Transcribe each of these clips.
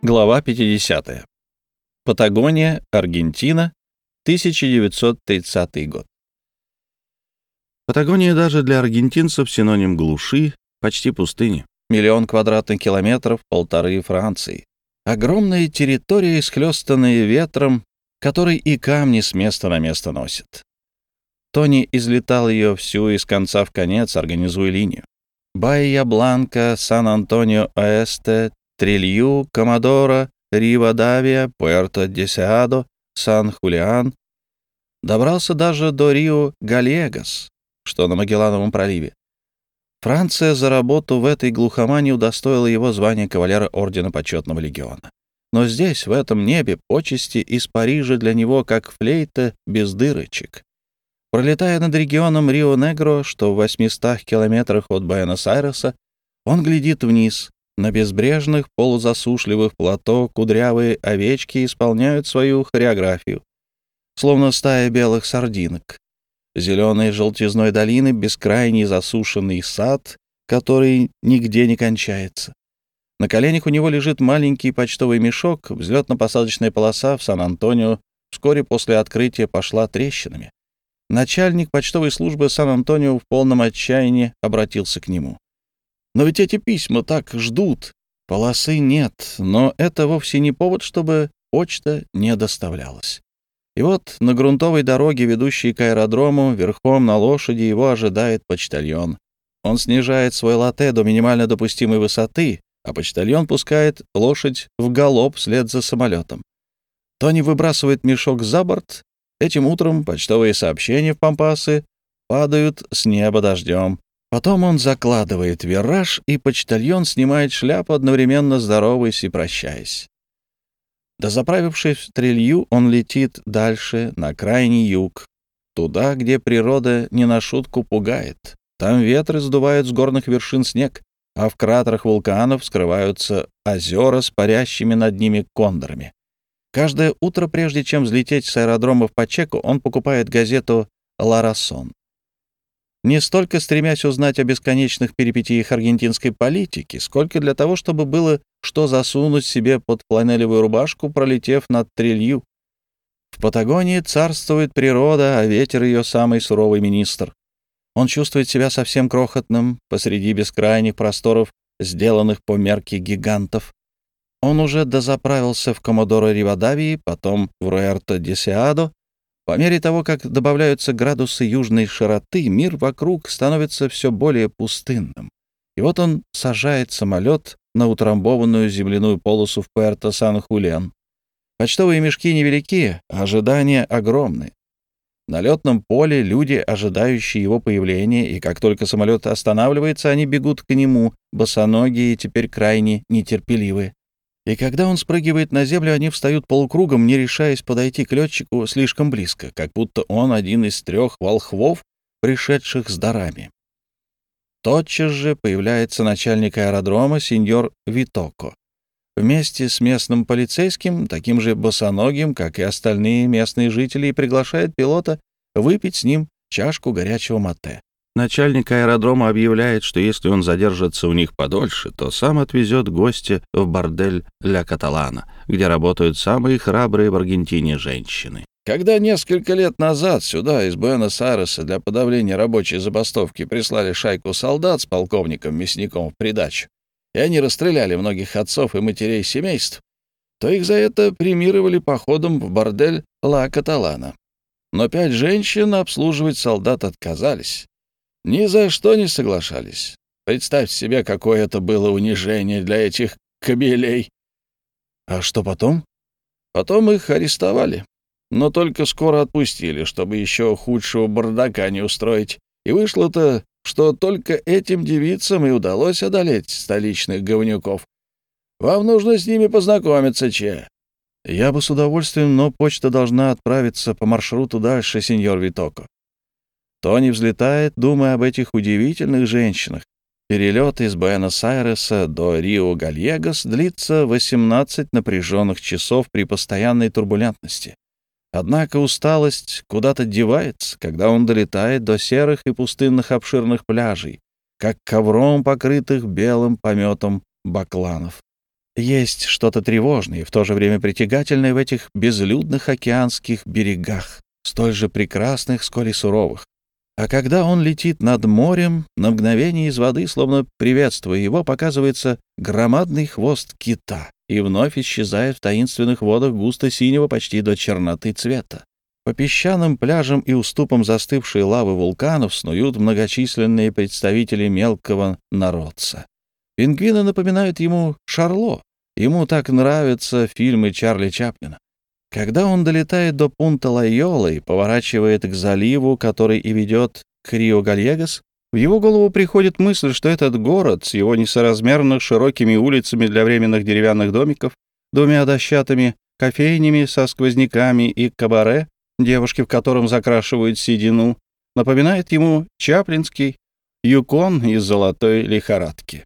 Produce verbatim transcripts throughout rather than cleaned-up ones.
Глава пятидесятая. Патагония, Аргентина, тысяча девятьсот тридцатый год. Патагония даже для аргентинцев синоним глуши, почти пустыни. Миллион квадратных километров, полторы Франции. Огромная территория, исхлёстанная ветром, который и камни с места на место носит. Тони излетал ее всю из конца в конец, организуя линию. Баия-Бланка, Сан-Антонио-Оэсте, Трилью, Комодоро, Ривадавия, Пуэрто-Десеадо, Сан-Хулиан. Добрался даже до Рио-Гальегос, что на Магеллановом проливе. Франция за работу в этой глухомане удостоила его звания кавалера Ордена Почетного Легиона. Но здесь, в этом небе, почести из Парижа для него как флейта без дырочек. Пролетая над регионом Рио-Негро, что в восьмистах километрах от Буэнос-Айреса, он глядит вниз. На безбрежных, полузасушливых плато кудрявые овечки исполняют свою хореографию, словно стая белых сардинок. Зеленой желтизной долины бескрайний засушенный сад, который нигде не кончается. На коленях у него лежит маленький почтовый мешок, взлетно-посадочная полоса в Сан-Антонио вскоре после открытия пошла трещинами. Начальник почтовой службы Сан-Антонио в полном отчаянии обратился к нему. «Но ведь эти письма так ждут. Полосы нет, но это вовсе не повод, чтобы почта не доставлялась». И вот на грунтовой дороге, ведущей к аэродрому, верхом на лошади его ожидает почтальон. Он снижает свой латте до минимально допустимой высоты, а почтальон пускает лошадь в галоп вслед за самолетом. Тони выбрасывает мешок за борт. Этим утром почтовые сообщения в Пампасы падают с неба дождем. Потом он закладывает вираж, и почтальон снимает шляпу, одновременно здороваясь и прощаясь. Дозаправившись в Трилью, он летит дальше, на крайний юг, туда, где природа не на шутку пугает. Там ветры сдувают с горных вершин снег, а в кратерах вулканов скрываются озера с парящими над ними кондорами. Каждое утро, прежде чем взлететь с аэродрома в Пачеко, он покупает газету «Ла Расон». Не столько стремясь узнать о бесконечных перипетиях аргентинской политики, сколько для того, чтобы было что засунуть себе под фланелевую рубашку, пролетев над Трилью. В Патагонии царствует природа, а ветер — ее самый суровый министр. Он чувствует себя совсем крохотным посреди бескрайних просторов, сделанных по мерке гигантов. Он уже дозаправился в Комодоро Ривадавии, потом в Пуэрто-Десеадо. По мере того, как добавляются градусы южной широты, мир вокруг становится все более пустынным. И вот он сажает самолет на утрамбованную земляную полосу в Пуэрто-Сан-Хулиан. Почтовые мешки невелики, а ожидания огромны. На летном поле люди, ожидающие его появления, и как только самолет останавливается, они бегут к нему, босоногие и теперь крайне нетерпеливые. И когда он спрыгивает на землю, они встают полукругом, не решаясь подойти к летчику слишком близко, как будто он один из трех волхвов, пришедших с дарами. Тотчас же появляется начальник аэродрома, сеньор Витоко. Вместе с местным полицейским, таким же босоногим, как и остальные местные жители, и приглашает пилота выпить с ним чашку горячего матте. Начальник аэродрома объявляет, что если он задержится у них подольше, то сам отвезет гостя в бордель «Ля Каталана», где работают самые храбрые в Аргентине женщины. Когда несколько лет назад сюда из Буэнос-Айреса для подавления рабочей забастовки прислали шайку солдат с полковником Мясником в придачу, и они расстреляли многих отцов и матерей семейств, то их за это премировали походом в бордель «Ла Каталана». Но пять женщин обслуживать солдат отказались. Ни за что не соглашались. Представьте себе, какое это было унижение для этих кобелей. А что потом? Потом их арестовали, но только скоро отпустили, чтобы еще худшего бардака не устроить. И вышло-то, что только этим девицам и удалось одолеть столичных говнюков. Вам нужно с ними познакомиться, Че. Я бы с удовольствием, но почта должна отправиться по маршруту дальше, сеньор Витоко. Тони взлетает, думая об этих удивительных женщинах. Перелет из Буэнос-Айреса до Рио-Гальегос длится восемнадцать напряженных часов при постоянной турбулентности. Однако усталость куда-то девается, когда он долетает до серых и пустынных обширных пляжей, как ковром покрытых белым пометом бакланов. Есть что-то тревожное и в то же время притягательное в этих безлюдных океанских берегах, столь же прекрасных, сколь и суровых. А когда он летит над морем, на мгновение из воды, словно приветствуя его, показывается громадный хвост кита и вновь исчезает в таинственных водах густо-синего почти до черноты цвета. По песчаным пляжам и уступам застывшей лавы вулканов снуют многочисленные представители мелкого народца. Пингвины напоминают ему Шарло. Ему так нравятся фильмы Чарли Чаплина. Когда он долетает до пункта Лайола и поворачивает к заливу, который и ведет к Рио-Гальегос, в его голову приходит мысль, что этот город с его несоразмерно широкими улицами для временных деревянных домиков, двумя дощатыми кофейнями со сквозняками и кабаре, девушки в котором закрашивают седину, напоминает ему чаплинский Юкон из «Золотой лихорадки».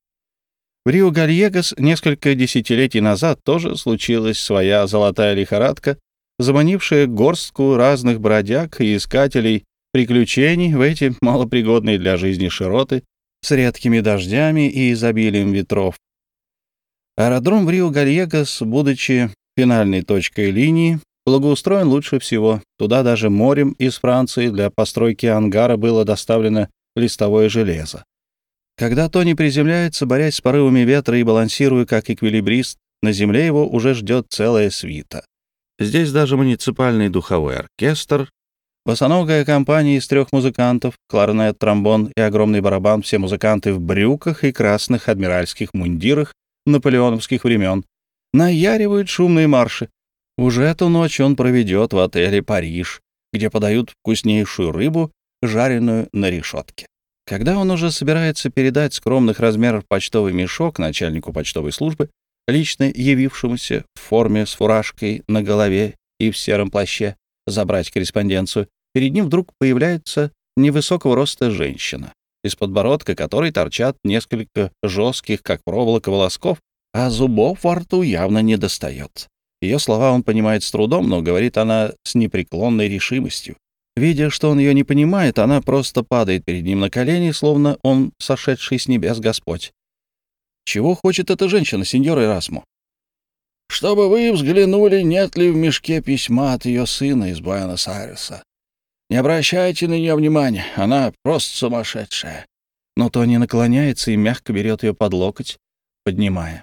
В Рио-Гальегос несколько десятилетий назад тоже случилась своя золотая лихорадка, заманившая горстку разных бродяг и искателей приключений в эти малопригодные для жизни широты с редкими дождями и изобилием ветров. Аэродром в Рио-Гальегос, будучи финальной точкой линии, благоустроен лучше всего. Туда даже морем из Франции для постройки ангара было доставлено листовое железо. Когда Тони приземляется, борясь с порывами ветра и балансируя как эквилибрист, на земле его уже ждет целая свита. Здесь даже муниципальный духовой оркестр, босоногая компания из трех музыкантов, кларнет, тромбон и огромный барабан, все музыканты в брюках и красных адмиральских мундирах наполеоновских времен, наяривают шумные марши. Уже эту ночь он проведет в отеле «Париж», где подают вкуснейшую рыбу, жареную на решетке. Когда он уже собирается передать скромных размеров почтовый мешок начальнику почтовой службы, лично явившемуся в форме с фуражкой на голове и в сером плаще, забрать корреспонденцию, перед ним вдруг появляется невысокого роста женщина, из подбородка которой торчат несколько жестких, как проволока, волосков, а зубов во рту явно не достает. Ее слова он понимает с трудом, но говорит она с непреклонной решимостью. Видя, что он ее не понимает, она просто падает перед ним на колени, словно он сошедший с небес Господь. Чего хочет эта женщина, сеньор Эрасмо? Чтобы вы взглянули, нет ли в мешке письма от ее сына из Буэнос-Айреса. Не обращайте на нее внимания, она просто сумасшедшая. Но Тони наклоняется и мягко берет ее под локоть, поднимая.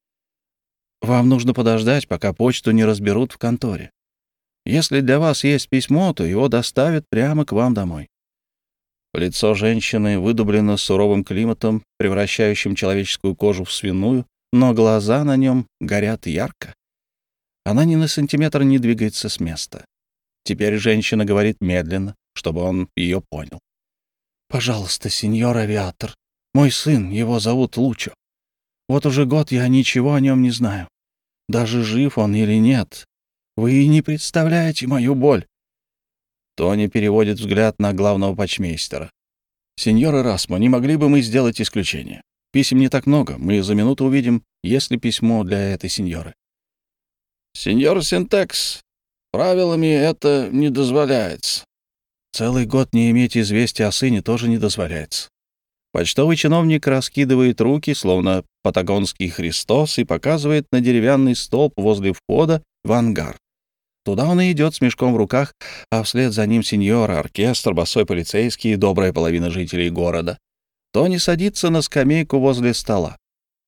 Вам нужно подождать, пока почту не разберут в конторе. Если для вас есть письмо, то его доставят прямо к вам домой. Лицо женщины выдублено суровым климатом, превращающим человеческую кожу в свиную, но глаза на нем горят ярко. Она ни на сантиметр не двигается с места. Теперь женщина говорит медленно, чтобы он ее понял. «Пожалуйста, сеньор авиатор, мой сын, его зовут Лучо. Вот уже год я ничего о нем не знаю. Даже жив он или нет. Вы не представляете мою боль». Тони переводит взгляд на главного почмейстера. «Сеньор Эрасмо, не могли бы мы сделать исключение? Писем не так много. Мы за минуту увидим, есть ли письмо для этой сеньоры». «Сеньор Синтекс, правилами это не дозволяется». «Целый год не иметь известия о сыне тоже не дозволяется». Почтовый чиновник раскидывает руки, словно патагонский Христос, и показывает на деревянный столб возле входа в ангар. Туда он и идет с мешком в руках, а вслед за ним сеньор, оркестр, босой полицейский и добрая половина жителей города. Тони садится на скамейку возле стола.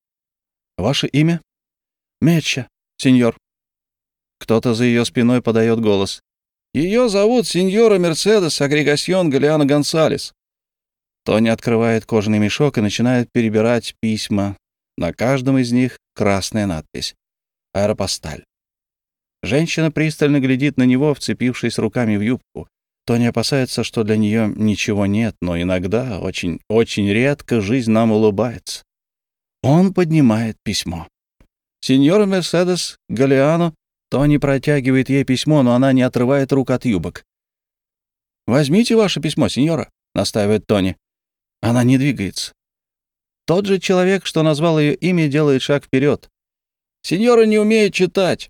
«Ваше имя?» «Меча, сеньор». Кто-то за ее спиной подает голос. «Ее зовут сеньора Мерседес Агрегасьон Галиано Гонсалес». Тони открывает кожаный мешок и начинает перебирать письма. На каждом из них красная надпись «Аэропосталь». Женщина пристально глядит на него, вцепившись руками в юбку. Тони опасается, что для нее ничего нет, но иногда, очень, очень редко, жизнь нам улыбается. Он поднимает письмо. «Сеньора Мерседес Галиано». Тони протягивает ей письмо, но она не отрывает рук от юбок. «Возьмите ваше письмо, сеньора», — настаивает Тони. Она не двигается. Тот же человек, что назвал ее имя, делает шаг вперед. «Сеньора не умеет читать».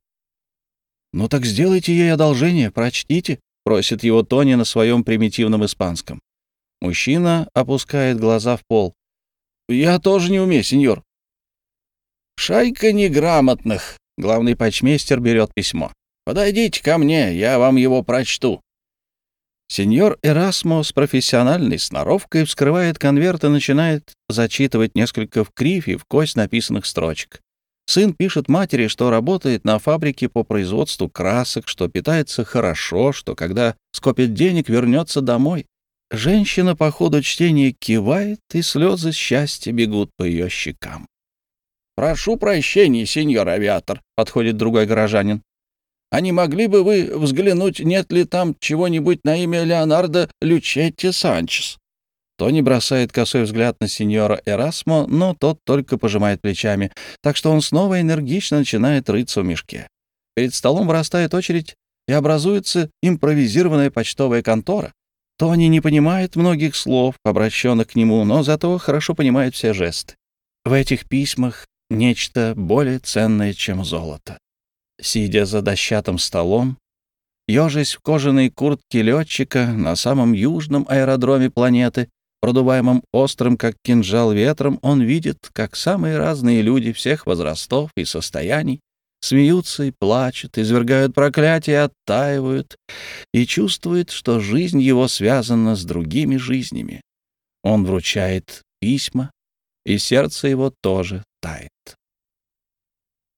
«Ну так сделайте ей одолжение, прочтите», — просит его Тони на своем примитивном испанском. Мужчина опускает глаза в пол. «Я тоже не умею, сеньор». «Шайка неграмотных!» Главный почмейстер берет письмо. «Подойдите ко мне, я вам его прочту». Сеньор Эрасмо с профессиональной сноровкой вскрывает конверт и начинает зачитывать несколько в кривь и в кость написанных строчек. Сын пишет матери, что работает на фабрике по производству красок, что питается хорошо, что когда скопит денег, вернется домой. Женщина по ходу чтения кивает, и слезы счастья бегут по ее щекам. «Прошу прощения, сеньор авиатор», — подходит другой горожанин. «А не могли бы вы взглянуть, нет ли там чего-нибудь на имя Леонардо Лючетти Санчес?» Тони бросает косой взгляд на сеньора Эрасмо, но тот только пожимает плечами, так что он снова энергично начинает рыться в мешке. Перед столом вырастает очередь, и образуется импровизированная почтовая контора. Тони не понимает многих слов, обращенных к нему, но зато хорошо понимает все жесты. В этих письмах нечто более ценное, чем золото. Сидя за дощатым столом, ежась в кожаной куртке летчика на самом южном аэродроме планеты, продуваемом острым, как кинжал, ветром, он видит, как самые разные люди всех возрастов и состояний смеются и плачут, извергают проклятия, оттаивают, и чувствует, что жизнь его связана с другими жизнями. Он вручает письма, и сердце его тоже тает.